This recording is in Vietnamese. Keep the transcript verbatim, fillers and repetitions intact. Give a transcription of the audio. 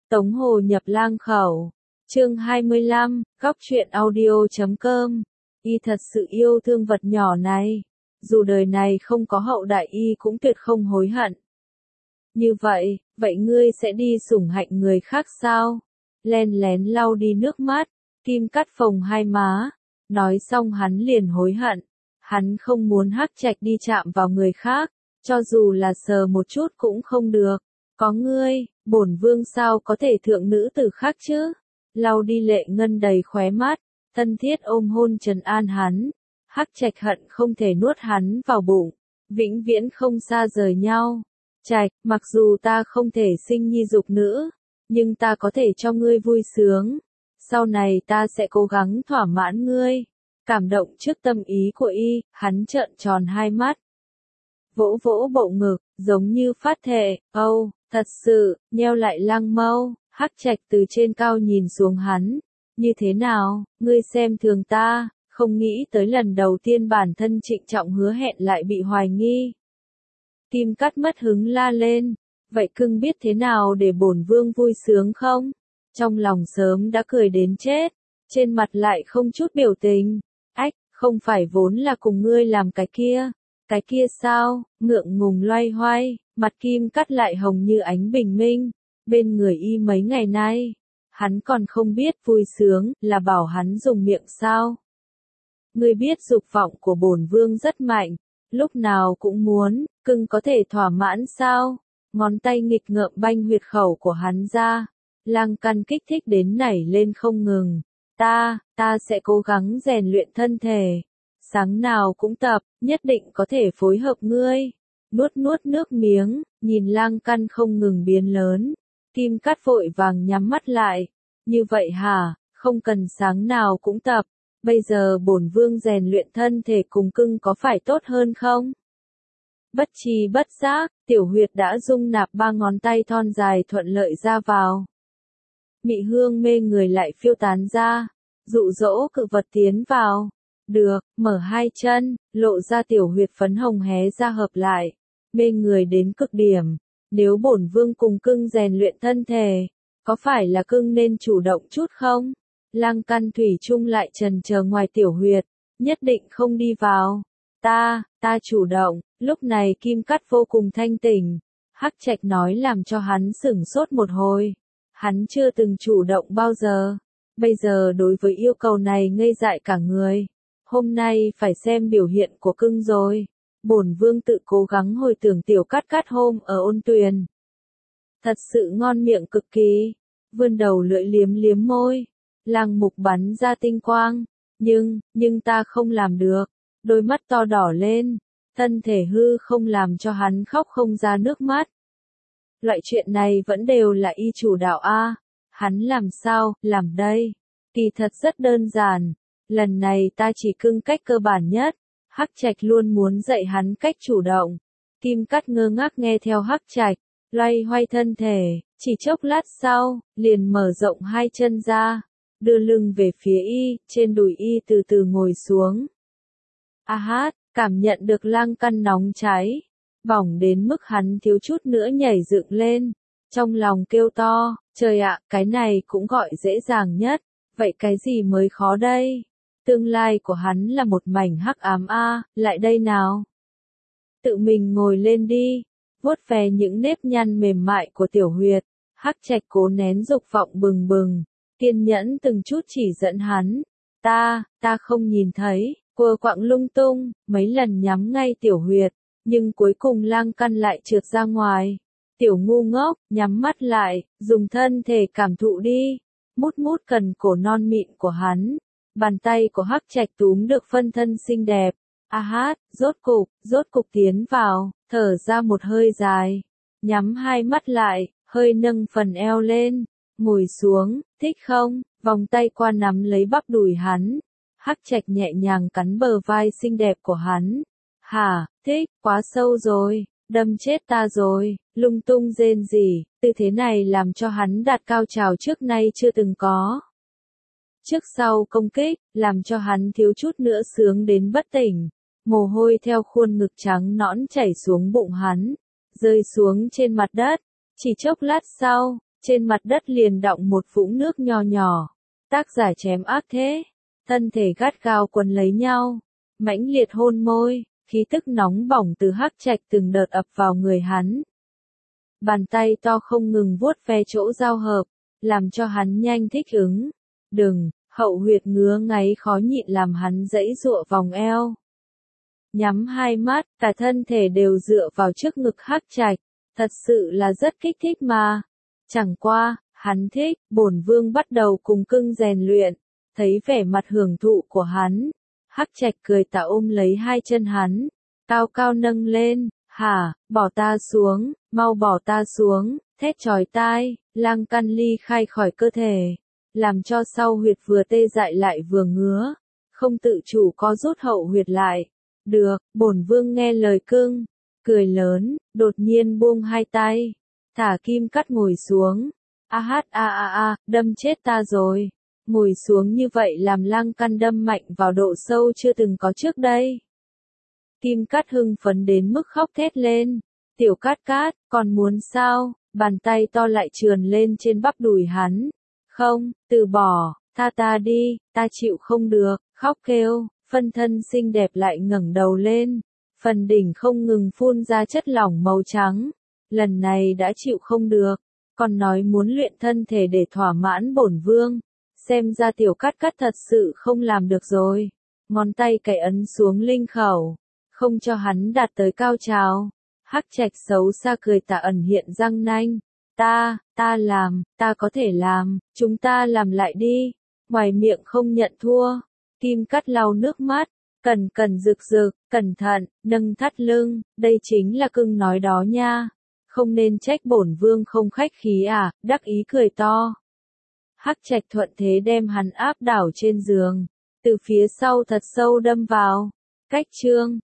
Tống Hồ nhập lang khẩu. Chương hai mươi lăm, góc truyện audio chấm com. Y thật sự yêu thương vật nhỏ này. Dù đời này không có hậu đại y cũng tuyệt không hối hận. Như vậy, vậy ngươi sẽ đi sủng hạnh người khác sao? Len lén lau đi nước mắt, Kim cắt phồng hai má. Nói xong hắn liền hối hận. Hắn không muốn Hắc Trạch đi chạm vào người khác, cho dù là sờ một chút cũng không được. Có ngươi, bổn vương sao có thể thượng nữ tử khác chứ? Lau đi lệ ngân đầy khóe mắt, thân thiết ôm hôn trấn an hắn. Hắc Trạch hận không thể nuốt hắn vào bụng, vĩnh viễn không xa rời nhau. Trạch, mặc dù ta không thể sinh nhi dục nữ, nhưng ta có thể cho ngươi vui sướng. Sau này ta sẽ cố gắng thỏa mãn ngươi. Cảm động trước tâm ý của y, hắn trợn tròn hai mắt. Vỗ vỗ bộ ngực, giống như phát thệ, âu, thật sự, nheo lại lăng mâu. Hắc Trạch từ trên cao nhìn xuống hắn. Như thế nào, ngươi xem thường ta, không nghĩ tới lần đầu tiên bản thân trịnh trọng hứa hẹn lại bị hoài nghi. Kim cắt mất hứng la lên, vậy cưng biết thế nào để bổn vương vui sướng không? Trong lòng sớm đã cười đến chết, trên mặt lại không chút biểu tình. Ách, không phải vốn là cùng ngươi làm cái kia, cái kia sao? Ngượng ngùng loay hoay, mặt Kim cắt lại hồng như ánh bình minh. Bên người y mấy ngày nay, hắn còn không biết vui sướng là bảo hắn dùng miệng sao? Ngươi biết dục vọng của bổn vương rất mạnh, lúc nào cũng muốn, cưng có thể thỏa mãn sao? Ngón tay nghịch ngợm banh huyệt khẩu của hắn ra, lang căn kích thích đến nảy lên không ngừng. Ta, ta sẽ cố gắng rèn luyện thân thể, sáng nào cũng tập, nhất định có thể phối hợp ngươi. Nuốt nuốt nước miếng, nhìn lang căn không ngừng biến lớn. Kim cắt vội vàng nhắm mắt lại. Như vậy hả, không cần sáng nào cũng tập. Bây giờ bổn vương rèn luyện thân thể cùng cưng có phải tốt hơn không? Bất tri bất giác, tiểu huyệt đã dung nạp ba ngón tay thon dài thuận lợi ra vào. Mị hương mê người lại phiêu tán ra, dụ dỗ cự vật tiến vào. Được, mở hai chân, lộ ra tiểu huyệt phấn hồng hé ra hợp lại. Mê người đến cực điểm. Nếu bổn vương cùng cưng rèn luyện thân thể, có phải là cưng nên chủ động chút không? Lang căn thủy chung lại trần chờ ngoài tiểu huyệt, nhất định không đi vào. Ta, ta chủ động, lúc này Kim cắt vô cùng thanh tỉnh. Hắc Trạch nói làm cho hắn sửng sốt một hồi. Hắn chưa từng chủ động bao giờ. Bây giờ đối với yêu cầu này ngây dại cả người. Hôm nay phải xem biểu hiện của cưng rồi. Bổn vương tự cố gắng hồi tưởng tiểu cắt cắt hôm ở ôn tuyền. Thật sự ngon miệng cực kỳ. Vươn đầu lưỡi liếm liếm môi. Lang mục bắn ra tinh quang. Nhưng, nhưng ta không làm được. Đôi mắt to đỏ lên. Thân thể hư không làm cho hắn khóc không ra nước mắt. Loại chuyện này vẫn đều là y chủ đạo a. Hắn làm sao, làm đây. Kỳ thật rất đơn giản. Lần này ta chỉ cưng cách cơ bản nhất. Hắc Trạch luôn muốn dạy hắn cách chủ động. Kim cắt ngơ ngác nghe theo Hắc Trạch, loay hoay thân thể, chỉ chốc lát sau, liền mở rộng hai chân ra, đưa lưng về phía y, trên đùi y từ từ ngồi xuống. A hát, cảm nhận được lang căn nóng cháy, bỏng đến mức hắn thiếu chút nữa nhảy dựng lên, trong lòng kêu to, trời ạ, cái này cũng gọi dễ dàng nhất, vậy cái gì mới khó đây? Tương lai của hắn là một mảnh hắc ám a, lại đây nào. Tự mình ngồi lên đi, vuốt ve những nếp nhăn mềm mại của tiểu huyệt. Hắc Trạch cố nén dục vọng bừng bừng, kiên nhẫn từng chút chỉ dẫn hắn. Ta, ta không nhìn thấy, quơ quạng lung tung, mấy lần nhắm ngay tiểu huyệt, nhưng cuối cùng lang căn lại trượt ra ngoài. Tiểu ngu ngốc, nhắm mắt lại, dùng thân thể cảm thụ đi, mút mút cần cổ non mịn của hắn. Bàn tay của Hắc Trạch túm được phân thân xinh đẹp. A hát, rốt cục, rốt cục tiến vào, thở ra một hơi dài. Nhắm hai mắt lại, hơi nâng phần eo lên. Ngồi xuống, thích không? Vòng tay qua nắm lấy bắp đùi hắn. Hắc Trạch nhẹ nhàng cắn bờ vai xinh đẹp của hắn. Hả, thích, quá sâu rồi, đâm chết ta rồi, lung tung rên rỉ. Tư thế này làm cho hắn đạt cao trào trước nay chưa từng có. Trước sau công kích, làm cho hắn thiếu chút nữa sướng đến bất tỉnh. Mồ hôi theo khuôn ngực trắng nõn chảy xuống bụng hắn, rơi xuống trên mặt đất. Chỉ chốc lát sau, trên mặt đất liền đọng một vũng nước nho nhỏ. Tác giả chém ác thế, thân thể gắt gao quấn lấy nhau, mãnh liệt hôn môi, khí tức nóng bỏng từ Hắc Trạch từng đợt ập vào người hắn. Bàn tay to không ngừng vuốt ve chỗ giao hợp, làm cho hắn nhanh thích ứng. Đừng, hậu huyệt ngứa ngáy khó nhịn làm hắn giãy giụa vòng eo. Nhắm hai mắt, cả thân thể đều dựa vào trước ngực Hắc Trạch, thật sự là rất kích thích mà. Chẳng qua, hắn thích, bổn vương bắt đầu cùng cưng rèn luyện, thấy vẻ mặt hưởng thụ của hắn. Hắc Trạch cười tà ôm lấy hai chân hắn, cao cao nâng lên, hả, bỏ ta xuống, mau bỏ ta xuống, thét chói tai, Lăng Căn ly khai khỏi cơ thể, làm cho sau huyệt vừa tê dại lại vừa ngứa, không tự chủ co rút hậu huyệt lại. Được, bổn vương nghe lời cưng, cười lớn, đột nhiên buông hai tay, thả kim cắt ngồi xuống, a hát a a a, đâm chết ta rồi. Ngồi xuống như vậy làm Lăng Căn đâm mạnh vào độ sâu chưa từng có trước đây. Kim Cát hưng phấn đến mức khóc thét lên. Tiểu Cát Cát, còn muốn sao? Bàn tay to lại trườn lên trên bắp đùi hắn. Không, từ bỏ, tha ta đi, ta chịu không được, khóc kêu, phân thân xinh đẹp lại ngẩng đầu lên. Phần đỉnh không ngừng phun ra chất lỏng màu trắng. Lần này đã chịu không được, còn nói muốn luyện thân thể để thỏa mãn bổn vương. Xem ra Tiểu Cát Cát thật sự không làm được rồi. Ngón tay cày ấn xuống linh khẩu, không cho hắn đạt tới cao trào. Hắc Trạch xấu xa cười tà ẩn hiện răng nanh. Ta, ta làm, ta có thể làm, chúng ta làm lại đi. Ngoài miệng không nhận thua. Kim Cát lau nước mắt, cần cần rực rực, cẩn thận, nâng thắt lưng, đây chính là cưng nói đó nha. Không nên trách bổn vương không khách khí à, đắc ý cười to. Hắc Trạch thuận thế đem hắn áp đảo trên giường, từ phía sau thật sâu đâm vào. Cách chương